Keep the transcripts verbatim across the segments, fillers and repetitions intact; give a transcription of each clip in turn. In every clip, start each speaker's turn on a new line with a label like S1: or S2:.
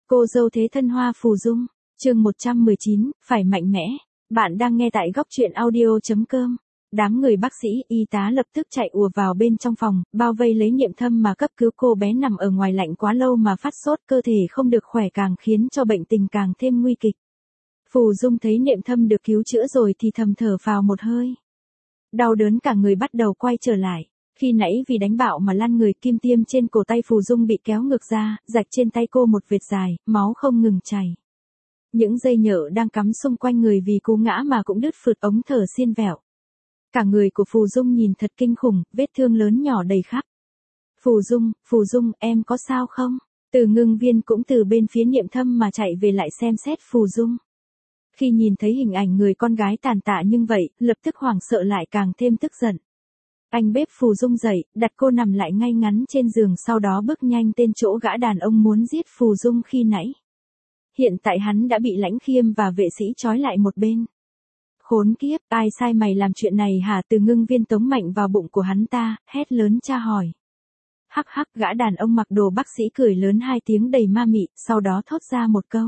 S1: Cô dâu thế thân Hoa Phù Dung, chương một trăm mười chín, phải mạnh mẽ. Bạn đang nghe tại góc truyện audio.com. Đám người bác sĩ, y tá lập tức chạy ùa vào bên trong phòng, bao vây lấy Niệm Thâm mà cấp cứu. Cô bé nằm ở ngoài lạnh quá lâu mà phát sốt, cơ thể không được khỏe càng khiến cho bệnh tình càng thêm nguy kịch. Phù Dung thấy Niệm Thâm được cứu chữa rồi thì thầm thở phào một hơi. Đau đớn cả người bắt đầu quay trở lại. Khi nãy vì đánh bạo mà lăn người, kim tiêm trên cổ tay Phù Dung bị kéo ngược ra, rạch trên tay cô một vệt dài, máu không ngừng chảy. Những dây nhợ đang cắm xung quanh người vì cú ngã mà cũng đứt phượt, ống thở xiên vẹo. Cả người của Phù Dung nhìn thật kinh khủng, vết thương lớn nhỏ đầy khắp. Phù Dung, Phù Dung, em có sao không? Từ Ngưng Viên cũng từ bên phía Niệm Thâm mà chạy về lại xem xét Phù Dung. Khi nhìn thấy hình ảnh người con gái tàn tạ như vậy, lập tức hoảng sợ lại càng thêm tức giận. Anh bếp Phù Dung dậy, đặt cô nằm lại ngay ngắn trên giường, sau đó bước nhanh tên chỗ gã đàn ông muốn giết Phù Dung khi nãy. Hiện tại hắn đã bị Lãnh Khiêm và vệ sĩ trói lại một bên. Khốn kiếp, ai sai mày làm chuyện này hả? Từ Ngưng Viên tống mạnh vào bụng của hắn ta, hét lớn tra hỏi. Hắc hắc, gã đàn ông mặc đồ bác sĩ cười lớn hai tiếng đầy ma mị, sau đó thốt ra một câu.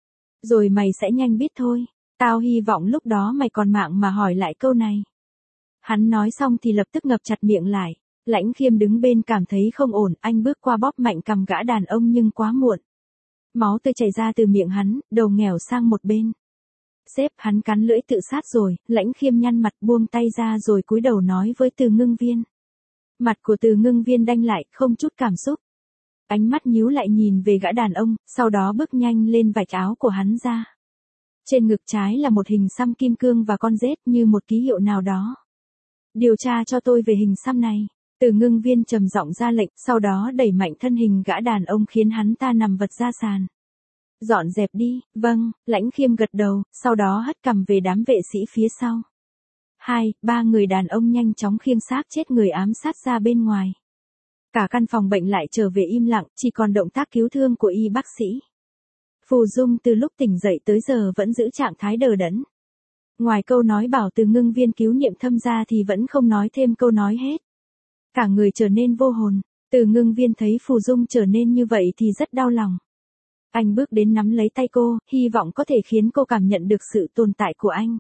S1: Rồi mày sẽ nhanh biết thôi, tao hy vọng lúc đó mày còn mạng mà hỏi lại câu này. Hắn nói xong thì lập tức ngập chặt miệng lại. Lãnh Khiêm đứng bên cảm thấy không ổn, anh bước qua bóp mạnh cằm gã đàn ông nhưng quá muộn. Máu tươi chảy ra từ miệng hắn, đầu nghèo sang một bên. Sếp, hắn cắn lưỡi tự sát rồi. Lãnh Khiêm nhăn mặt buông tay ra rồi cúi đầu nói với Từ Ngưng Viên. Mặt của Từ Ngưng Viên đanh lại, không chút cảm xúc. Ánh mắt nhíu lại nhìn về gã đàn ông, sau đó bước nhanh lên vạch áo của hắn ra. Trên ngực trái là một hình xăm kim cương và con rết như một ký hiệu nào đó. Điều tra cho tôi về hình xăm này. Từ Ngưng Viên trầm giọng ra lệnh, sau đó đẩy mạnh thân hình gã đàn ông khiến hắn ta nằm vật ra sàn. Dọn dẹp đi. Vâng, Lãnh Khiêm gật đầu, sau đó hất cằm về đám vệ sĩ phía sau. Hai, ba người đàn ông nhanh chóng khiêng xác chết người ám sát ra bên ngoài. Cả căn phòng bệnh lại trở về im lặng, chỉ còn động tác cứu thương của y bác sĩ. Phù Dung từ lúc tỉnh dậy tới giờ vẫn giữ trạng thái đờ đẫn. Ngoài câu nói bảo Từ Ngưng Viên cứu Niệm Thâm ra thì vẫn không nói thêm câu nói hết. Cả người trở nên vô hồn. Từ Ngưng Viên thấy Phù Dung trở nên như vậy thì rất đau lòng. Anh bước đến nắm lấy tay cô, hy vọng có thể khiến cô cảm nhận được sự tồn tại của anh.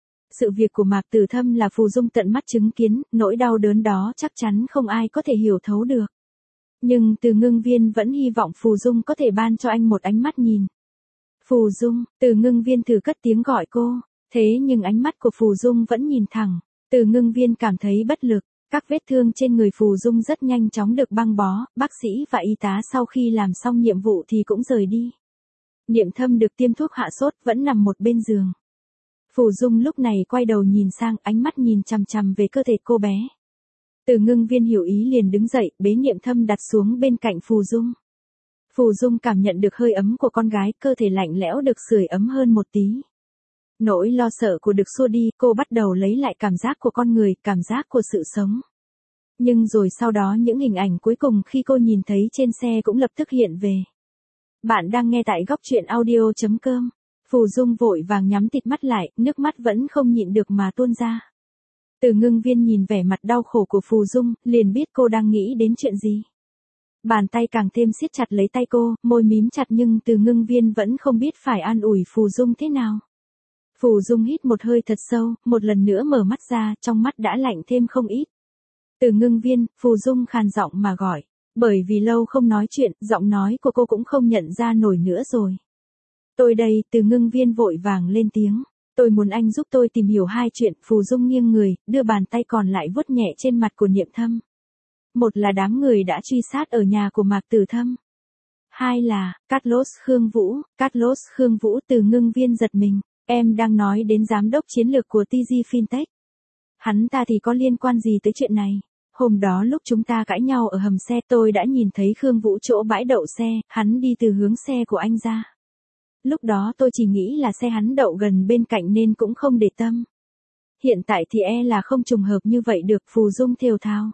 S1: Sự việc của Mạc Tử Thâm là Phù Dung tận mắt chứng kiến, nỗi đau đớn đó chắc chắn không ai có thể hiểu thấu được. Nhưng Từ Ngưng Viên vẫn hy vọng Phù Dung có thể ban cho anh một ánh mắt nhìn. Phù Dung, Từ Ngưng Viên thử cất tiếng gọi cô, thế nhưng ánh mắt của Phù Dung vẫn nhìn thẳng. Từ Ngưng Viên cảm thấy bất lực. Các vết thương trên người Phù Dung rất nhanh chóng được băng bó, bác sĩ và y tá sau khi làm xong nhiệm vụ thì cũng rời đi. Niệm Thâm được tiêm thuốc hạ sốt vẫn nằm một bên giường. Phù Dung lúc này quay đầu nhìn sang, ánh mắt nhìn chằm chằm về cơ thể cô bé. Từ Ngưng Viên hiểu ý liền đứng dậy, bế Niệm Thâm đặt xuống bên cạnh Phù Dung. Phù Dung cảm nhận được hơi ấm của con gái, cơ thể lạnh lẽo được sưởi ấm hơn một tí. Nỗi lo sợ của được xua đi, cô bắt đầu lấy lại cảm giác của con người, cảm giác của sự sống. Nhưng rồi sau đó những hình ảnh cuối cùng khi cô nhìn thấy trên xe cũng lập tức hiện về. Bạn đang nghe tại góc truyện audio.com. Phù Dung vội vàng nhắm tịt mắt lại, nước mắt vẫn không nhịn được mà tuôn ra. Từ Ngưng Viên nhìn vẻ mặt đau khổ của Phù Dung, liền biết cô đang nghĩ đến chuyện gì. Bàn tay càng thêm siết chặt lấy tay cô, môi mím chặt nhưng Từ Ngưng Viên vẫn không biết phải an ủi Phù Dung thế nào. Phù Dung hít một hơi thật sâu, một lần nữa mở mắt ra, trong mắt đã lạnh thêm không ít. Từ Ngưng Viên, Phù Dung khàn giọng mà gọi. Bởi vì lâu không nói chuyện, giọng nói của cô cũng không nhận ra nổi nữa rồi. Tôi đây, Từ Ngưng Viên vội vàng lên tiếng. Tôi muốn anh giúp tôi tìm hiểu hai chuyện. Phù Dung nghiêng người, đưa bàn tay còn lại vuốt nhẹ trên mặt của Niệm Thâm. Một là đám người đã truy sát ở nhà của Mạc Tử Thâm. Hai là, Carlos Khương Vũ, Carlos Khương Vũ. Từ Ngưng Viên giật mình. Em đang nói đến giám đốc chiến lược của tê giê Fintech. Hắn ta thì có liên quan gì tới chuyện này? Hôm đó lúc chúng ta cãi nhau ở hầm xe tôi đã nhìn thấy Khương Vũ chỗ bãi đậu xe, hắn đi từ hướng xe của anh ra. Lúc đó tôi chỉ nghĩ là xe hắn đậu gần bên cạnh nên cũng không để tâm. Hiện tại thì e là không trùng hợp như vậy được. Phù Dung thều thào.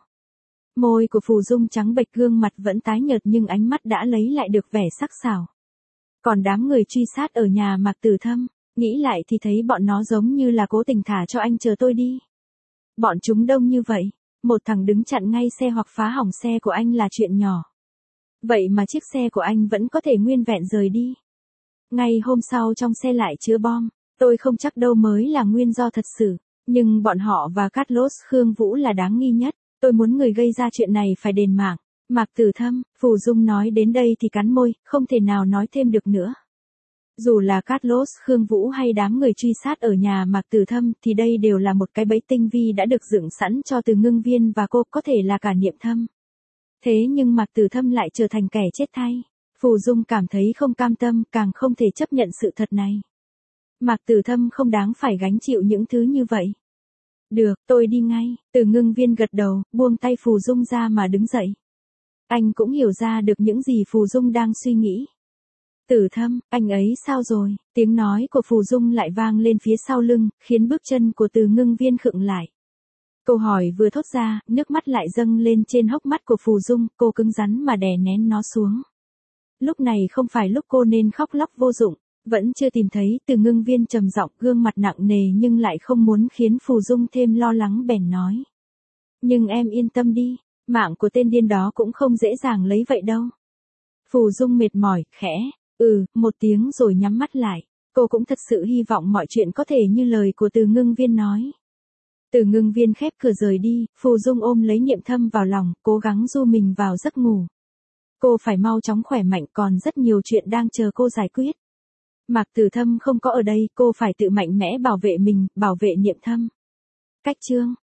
S1: Môi của Phù Dung trắng bệch, gương mặt vẫn tái nhợt nhưng ánh mắt đã lấy lại được vẻ sắc sảo. Còn đám người truy sát ở nhà Mạc Tử Thâm. Nghĩ lại thì thấy bọn nó giống như là cố tình thả cho anh chờ tôi đi. Bọn chúng đông như vậy, một thằng đứng chặn ngay xe hoặc phá hỏng xe của anh là chuyện nhỏ. Vậy mà chiếc xe của anh vẫn có thể nguyên vẹn rời đi. Ngay hôm sau trong xe lại chứa bom, tôi không chắc đâu mới là nguyên do thật sự, nhưng bọn họ và Carlos Khương Vũ là đáng nghi nhất, tôi muốn người gây ra chuyện này phải đền mạng. Mạc Tử Thâm, Phù Dung nói đến đây thì cắn môi, không thể nào nói thêm được nữa. Dù là Carlos Khương Vũ hay đám người truy sát ở nhà Mạc Tử Thâm thì đây đều là một cái bẫy tinh vi đã được dựng sẵn cho Từ Ngưng Viên và cô, có thể là cả Niệm Thâm. Thế nhưng Mạc Tử Thâm lại trở thành kẻ chết thay. Phù Dung cảm thấy không cam tâm, càng không thể chấp nhận sự thật này. Mạc Tử Thâm không đáng phải gánh chịu những thứ như vậy. Được, tôi đi ngay. Từ Ngưng Viên gật đầu, buông tay Phù Dung ra mà đứng dậy. Anh cũng hiểu ra được những gì Phù Dung đang suy nghĩ. Tử Thâm, anh ấy sao rồi? Tiếng nói của Phù Dung lại vang lên phía sau lưng, khiến bước chân của Từ Ngưng Viên khựng lại. Câu hỏi vừa thốt ra, nước mắt lại dâng lên trên hốc mắt của Phù Dung, cô cứng rắn mà đè nén nó xuống. Lúc này không phải lúc cô nên khóc lóc vô dụng, vẫn chưa tìm thấy. Từ Ngưng Viên trầm giọng, gương mặt nặng nề nhưng lại không muốn khiến Phù Dung thêm lo lắng bèn nói. Nhưng em yên tâm đi, mạng của tên điên đó cũng không dễ dàng lấy vậy đâu. Phù Dung mệt mỏi, khẽ, ừ, một tiếng rồi nhắm mắt lại. Cô cũng thật sự hy vọng mọi chuyện có thể như lời của Từ Ngưng Viên nói. Từ Ngưng Viên khép cửa rời đi, Phù Dung ôm lấy Niệm Thâm vào lòng, cố gắng du mình vào giấc ngủ. Cô phải mau chóng khỏe mạnh, còn rất nhiều chuyện đang chờ cô giải quyết. Mạc Tử Thâm không có ở đây, cô phải tự mạnh mẽ bảo vệ mình, bảo vệ Niệm Thâm. Cách chương